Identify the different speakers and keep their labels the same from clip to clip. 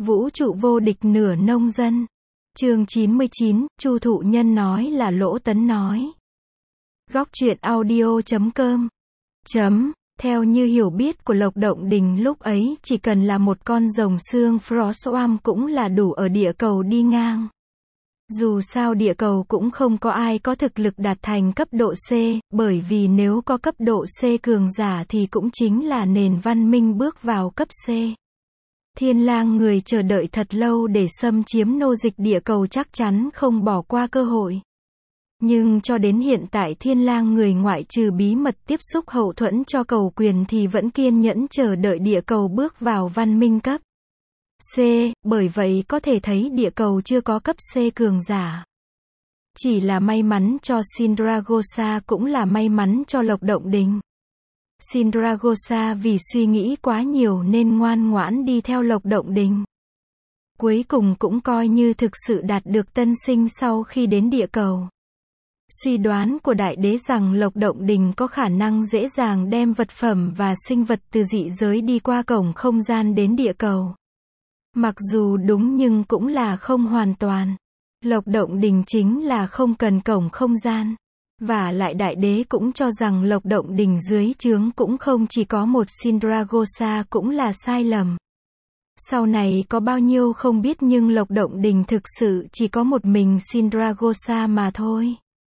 Speaker 1: Vũ trụ vô địch nửa nông dân. Chương 99, Chu Thụ Nhân nói là Lỗ Tấn nói. Góc truyện audio.com. Theo như hiểu biết của Lộc Động Đình lúc ấy chỉ cần là một con rồng xương Frostworm cũng là đủ ở địa cầu đi ngang. Dù sao địa cầu cũng không có ai có thực lực đạt thành cấp độ C, bởi vì nếu có cấp độ C cường giả thì cũng chính là nền văn minh bước vào cấp C. Thiên lang người chờ đợi thật lâu để xâm chiếm nô dịch địa cầu chắc chắn không bỏ qua cơ hội. Nhưng cho đến hiện tại thiên lang người ngoại trừ bí mật tiếp xúc hậu thuẫn cho cầu quyền thì vẫn kiên nhẫn chờ đợi địa cầu bước vào văn minh cấp C, bởi vậy có thể thấy địa cầu chưa có cấp C cường giả. Chỉ là may mắn cho Sindragosa cũng là may mắn cho Lộc Động Đình. Sindragosa vì suy nghĩ quá nhiều nên ngoan ngoãn đi theo Lộc Động Đình. Cuối cùng cũng coi như thực sự đạt được tân sinh sau khi đến địa cầu. Suy đoán của đại đế rằng Lộc Động Đình có khả năng dễ dàng đem vật phẩm và sinh vật từ dị giới đi qua cổng không gian đến địa cầu. Mặc dù đúng nhưng cũng là không hoàn toàn. Lộc Động Đình chính là không cần cổng không gian. Và lại đại đế cũng cho rằng Lộc Động Đình dưới trướng cũng không chỉ có một Sindragosa cũng là sai lầm. Sau này có bao nhiêu không biết nhưng Lộc Động Đình thực sự chỉ có một mình Sindragosa mà thôi.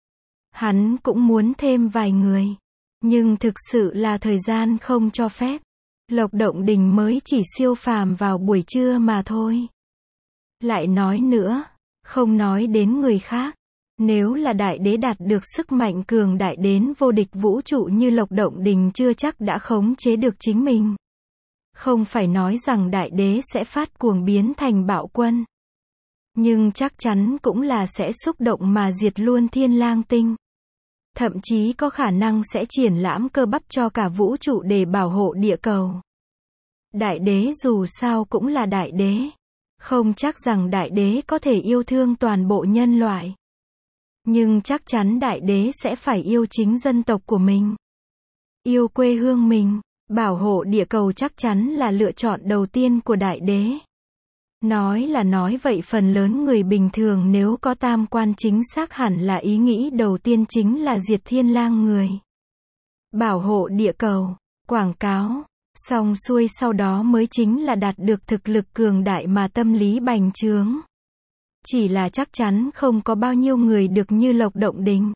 Speaker 1: Hắn cũng muốn thêm vài người. Nhưng thực sự là thời gian không cho phép. Lộc Động Đình mới chỉ siêu phàm vào buổi trưa mà thôi. Lại nói nữa, không nói đến người khác. Nếu là đại đế đạt được sức mạnh cường đại đến vô địch vũ trụ như Lộc Động Đình chưa chắc đã khống chế được chính mình. Không phải nói rằng đại đế sẽ phát cuồng biến thành bạo quân. Nhưng chắc chắn cũng là sẽ xúc động mà diệt luôn Thiên Lang Tinh. Thậm chí có khả năng sẽ triển lãm cơ bắp cho cả vũ trụ để bảo hộ địa cầu. Đại đế dù sao cũng là đại đế. Không chắc rằng đại đế có thể yêu thương toàn bộ nhân loại. Nhưng chắc chắn đại đế sẽ phải yêu chính dân tộc của mình. Yêu quê hương mình. Bảo hộ địa cầu chắc chắn là lựa chọn đầu tiên của đại đế. Nói là nói vậy phần lớn người bình thường nếu có tam quan chính xác hẳn là ý nghĩ đầu tiên chính là diệt thiên lang người. Bảo hộ địa cầu, quảng cáo, xong xuôi sau đó mới chính là đạt được thực lực cường đại mà tâm lý bành trướng. Chỉ là chắc chắn không có bao nhiêu người được như Lộc Động Đình.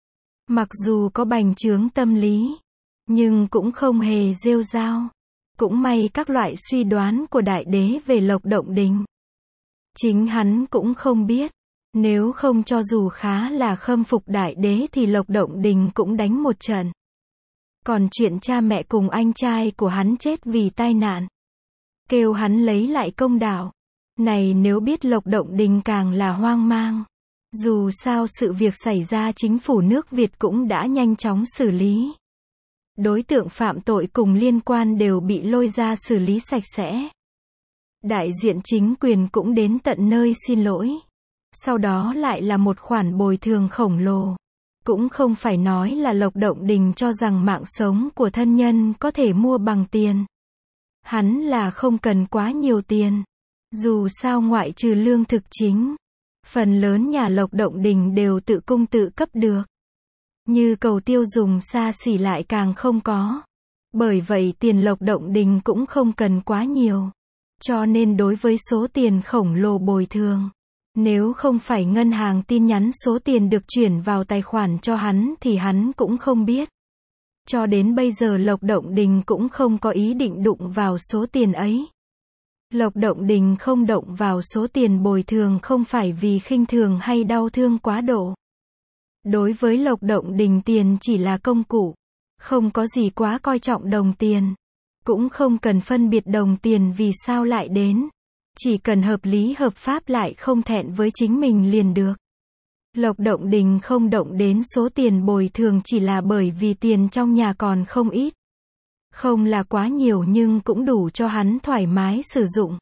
Speaker 1: Mặc dù có bành trướng tâm lý, nhưng cũng không hề rêu rao. Cũng may các loại suy đoán của đại đế về Lộc Động Đình. Chính hắn cũng không biết. Nếu không cho dù khá là khâm phục đại đế thì Lộc Động Đình cũng đánh một trận. Còn chuyện cha mẹ cùng anh trai của hắn chết vì tai nạn. Kêu hắn lấy lại công đạo. Này nếu biết Lộc Động Đình càng là hoang mang. Dù sao sự việc xảy ra chính phủ nước Việt cũng đã nhanh chóng xử lý. Đối tượng phạm tội cùng liên quan đều bị lôi ra xử lý sạch sẽ. Đại diện chính quyền cũng đến tận nơi xin lỗi. Sau đó lại là một khoản bồi thường khổng lồ. Cũng không phải nói là Lộc Động Đình cho rằng mạng sống của thân nhân có thể mua bằng tiền. Hắn là không cần quá nhiều tiền. Dù sao ngoại trừ lương thực chính, phần lớn nhà Lộc Động Đình đều tự cung tự cấp được. Như cầu tiêu dùng xa xỉ lại càng không có. Bởi vậy tiền Lộc Động Đình cũng không cần quá nhiều. Cho nên đối với số tiền khổng lồ bồi thường, nếu không phải ngân hàng tin nhắn số tiền được chuyển vào tài khoản cho hắn thì hắn cũng không biết. Cho đến bây giờ Lộc Động Đình cũng không có ý định đụng vào số tiền ấy. Lộc Động Đình không động vào số tiền bồi thường không phải vì khinh thường hay đau thương quá độ. Đối với Lộc Động Đình tiền chỉ là công cụ. Không có gì quá coi trọng đồng tiền. Cũng không cần phân biệt đồng tiền vì sao lại đến. Chỉ cần hợp lý hợp pháp lại không thẹn với chính mình liền được. Lộc Động Đình không động đến số tiền bồi thường chỉ là bởi vì tiền trong nhà còn không ít. Không là quá nhiều nhưng cũng đủ cho hắn thoải mái sử dụng.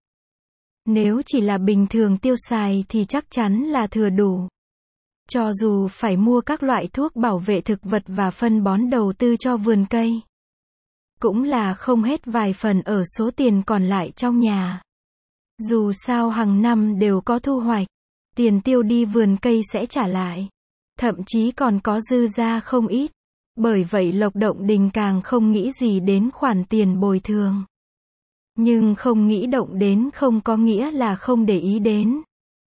Speaker 1: Nếu chỉ là bình thường tiêu xài thì chắc chắn là thừa đủ. Cho dù phải mua các loại thuốc bảo vệ thực vật và phân bón đầu tư cho vườn cây, cũng là không hết vài phần ở số tiền còn lại trong nhà. Dù sao hàng năm đều có thu hoạch, tiền tiêu đi vườn cây sẽ trả lại. Thậm chí còn có dư ra không ít. Bởi vậy Lộc Động Đình càng không nghĩ gì đến khoản tiền bồi thường. Nhưng không nghĩ động đến không có nghĩa là không để ý đến.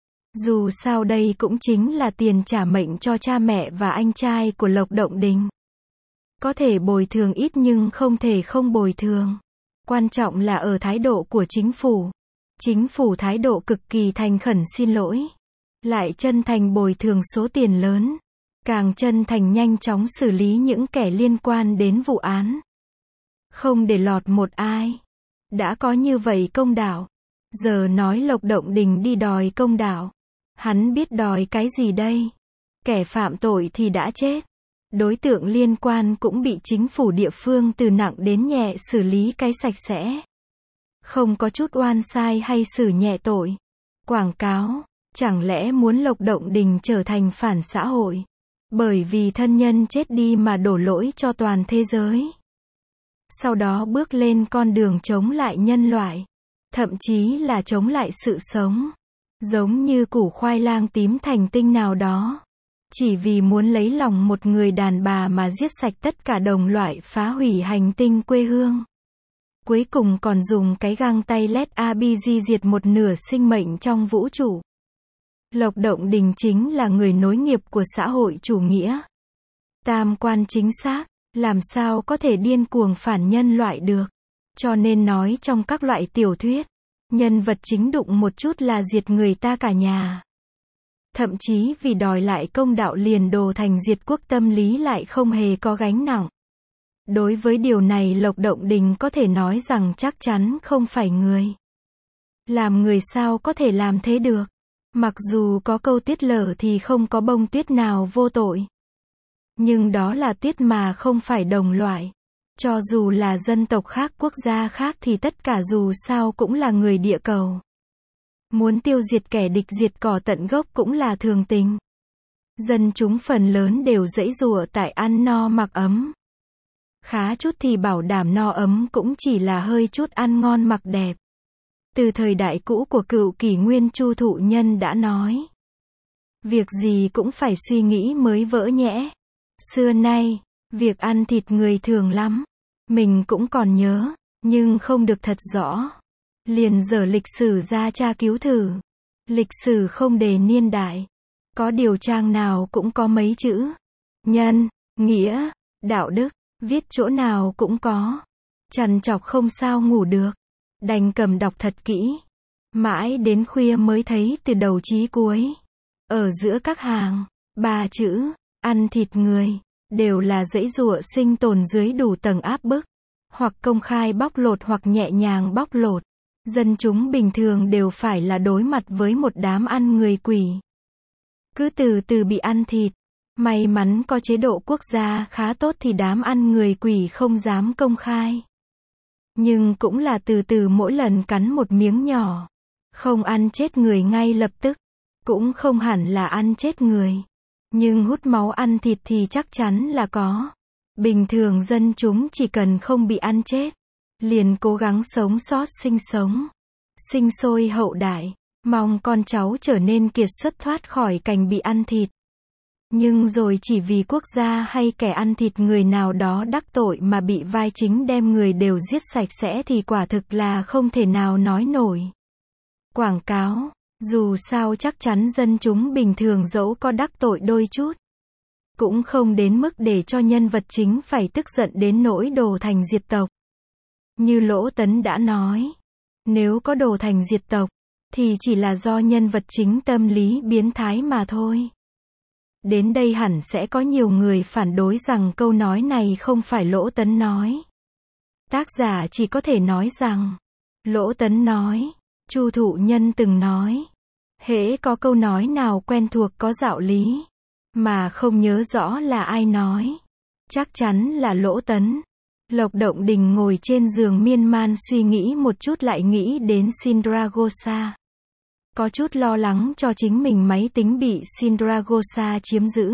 Speaker 1: Dù sao đây cũng chính là tiền trả mệnh cho cha mẹ và anh trai của Lộc Động Đình. Có thể bồi thường ít nhưng không thể không bồi thường. Quan trọng là ở thái độ của chính phủ. Chính phủ thái độ cực kỳ thành khẩn xin lỗi. Lại chân thành bồi thường số tiền lớn. Càng chân thành nhanh chóng xử lý những kẻ liên quan đến vụ án. Không để lọt một ai. Đã có như vậy công đạo. Giờ nói Lộc Động Đình đi đòi công đạo. Hắn biết đòi cái gì đây? Kẻ phạm tội thì đã chết. Đối tượng liên quan cũng bị chính phủ địa phương từ nặng đến nhẹ xử lý cái sạch sẽ. Không có chút oan sai hay xử nhẹ tội. Quảng cáo, chẳng lẽ muốn Lộc Động Đình trở thành phản xã hội? Bởi vì thân nhân chết đi mà đổ lỗi cho toàn thế giới. Sau đó bước lên con đường chống lại nhân loại. Thậm chí là chống lại sự sống. Giống như củ khoai lang tím thành tinh nào đó. Chỉ vì muốn lấy lòng một người đàn bà mà giết sạch tất cả đồng loại, phá hủy hành tinh quê hương. Cuối cùng còn dùng cái găng tay LED ABG diệt một nửa sinh mệnh trong vũ trụ. Lộc Động Đình chính là người nối nghiệp của xã hội chủ nghĩa. Tam quan chính xác, làm sao có thể điên cuồng phản nhân loại được. Cho nên nói trong các loại tiểu thuyết, nhân vật chính đụng một chút là diệt người ta cả nhà. Thậm chí vì đòi lại công đạo liền đổ thành diệt quốc, tâm lý lại không hề có gánh nặng. Đối với điều này Lộc Động Đình có thể nói rằng chắc chắn không phải người. Làm người sao có thể làm thế được. Mặc dù có câu tiết lở thì không có bông tuyết nào vô tội. Nhưng đó là tuyết mà không phải đồng loại. Cho dù là dân tộc khác, quốc gia khác thì tất cả dù sao cũng là người địa cầu. Muốn tiêu diệt kẻ địch, diệt cỏ tận gốc cũng là thường tình. Dân chúng phần lớn đều giãy giụa tại ăn no mặc ấm. Khá chút thì bảo đảm no ấm cũng chỉ là hơi chút ăn ngon mặc đẹp. Từ thời đại cũ của cựu kỷ nguyên, Chu Thụ Nhân đã nói. Việc gì cũng phải suy nghĩ mới vỡ nhẽ. Xưa nay, việc ăn thịt người thường lắm. Mình cũng còn nhớ, nhưng không được thật rõ. Liền dở lịch sử ra tra cứu thử. Lịch sử không đề niên đại. Có điều trang nào cũng có mấy chữ. Nhân, nghĩa, đạo đức, viết chỗ nào cũng có. Trằn trọc không sao ngủ được. Đành cầm đọc thật kỹ. Mãi đến khuya mới thấy từ đầu chí cuối. Ở giữa các hàng, 3 chữ, ăn thịt người, đều là giãy giụa sinh tồn dưới đủ tầng áp bức. Hoặc công khai bóc lột hoặc nhẹ nhàng bóc lột. Dân chúng bình thường đều phải là đối mặt với một đám ăn người quỷ. Cứ từ từ bị ăn thịt. May mắn có chế độ quốc gia khá tốt thì đám ăn người quỷ không dám công khai. Nhưng cũng là từ từ mỗi lần cắn một miếng nhỏ. Không ăn chết người ngay lập tức. Cũng không hẳn là ăn chết người. Nhưng hút máu ăn thịt thì chắc chắn là có. Bình thường dân chúng chỉ cần không bị ăn chết. Liền cố gắng sống sót sinh sống. Sinh sôi hậu đại. Mong con cháu trở nên kiệt xuất thoát khỏi cảnh bị ăn thịt. Nhưng rồi chỉ vì quốc gia hay kẻ ăn thịt người nào đó đắc tội mà bị vai chính đem người đều giết sạch sẽ thì quả thực là không thể nào nói nổi. Quảng cáo, dù sao chắc chắn dân chúng bình thường dẫu có đắc tội đôi chút. Cũng không đến mức để cho nhân vật chính phải tức giận đến nỗi đổ thành diệt tộc. Như Lỗ Tấn đã nói, nếu có đổ thành diệt tộc, thì chỉ là do nhân vật chính tâm lý biến thái mà thôi. Đến đây hẳn sẽ có nhiều người phản đối rằng câu nói này không phải Lỗ Tấn nói. Tác giả chỉ có thể nói rằng, Lỗ Tấn nói, Chu Thụ Nhân từng nói. Hễ có câu nói nào quen thuộc có đạo lý, mà không nhớ rõ là ai nói, chắc chắn là Lỗ Tấn. Lộc Động Đình ngồi trên giường miên man suy nghĩ một chút lại nghĩ đến Sindragosa. Có chút lo lắng cho chính mình máy tính bị Sindragosa chiếm giữ.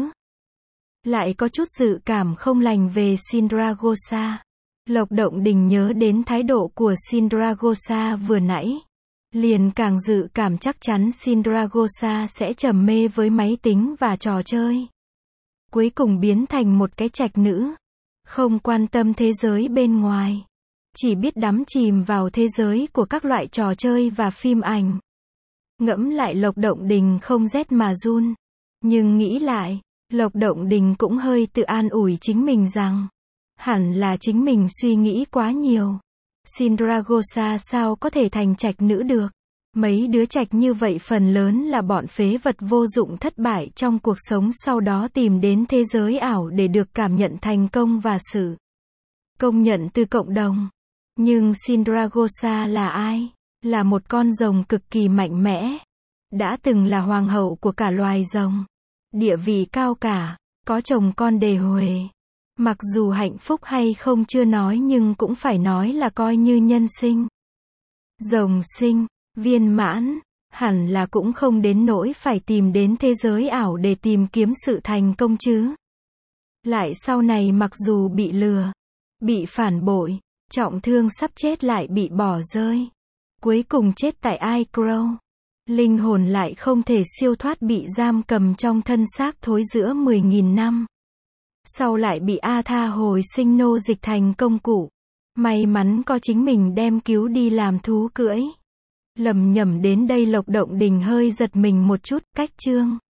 Speaker 1: Lại có chút dự cảm không lành về Sindragosa. Lộc Động Đình nhớ đến thái độ của Sindragosa vừa nãy. liền càng dự cảm chắc chắn Sindragosa sẽ trầm mê với máy tính và trò chơi. Cuối cùng biến thành một cái trạch nữ. Không quan tâm thế giới bên ngoài. Chỉ biết đắm chìm vào thế giới của các loại trò chơi và phim ảnh. Ngẫm lại Lộc Động Đình không rét mà run. Nhưng nghĩ lại, Lộc Động Đình cũng hơi tự an ủi chính mình rằng, hẳn là chính mình suy nghĩ quá nhiều. Sindragosa sao có thể thành trạch nữ được? Mấy đứa trạch như vậy phần lớn là bọn phế vật vô dụng thất bại trong cuộc sống, sau đó tìm đến thế giới ảo để được cảm nhận thành công và sự công nhận từ cộng đồng. Nhưng Sindragosa là ai? Là một con rồng cực kỳ mạnh mẽ. Đã từng là hoàng hậu của cả loài rồng. Địa vị cao cả, có chồng con đề huề. Mặc dù hạnh phúc hay không chưa nói nhưng cũng phải nói là coi như nhân sinh. Rồng sinh, viên mãn, hẳn là cũng không đến nỗi phải tìm đến thế giới ảo để tìm kiếm sự thành công chứ. Lại sau này mặc dù bị lừa, bị phản bội, trọng thương sắp chết lại bị bỏ rơi. Cuối cùng chết tại iCrow. Linh hồn lại không thể siêu thoát bị giam cầm trong thân xác thối giữa 10.000 năm. Sau lại bị Atha hồi sinh nô dịch thành công cụ. May mắn có chính mình đem cứu đi làm thú cưỡi. Lầm nhầm đến đây Lộc Động Đình hơi giật mình một chút, cách chương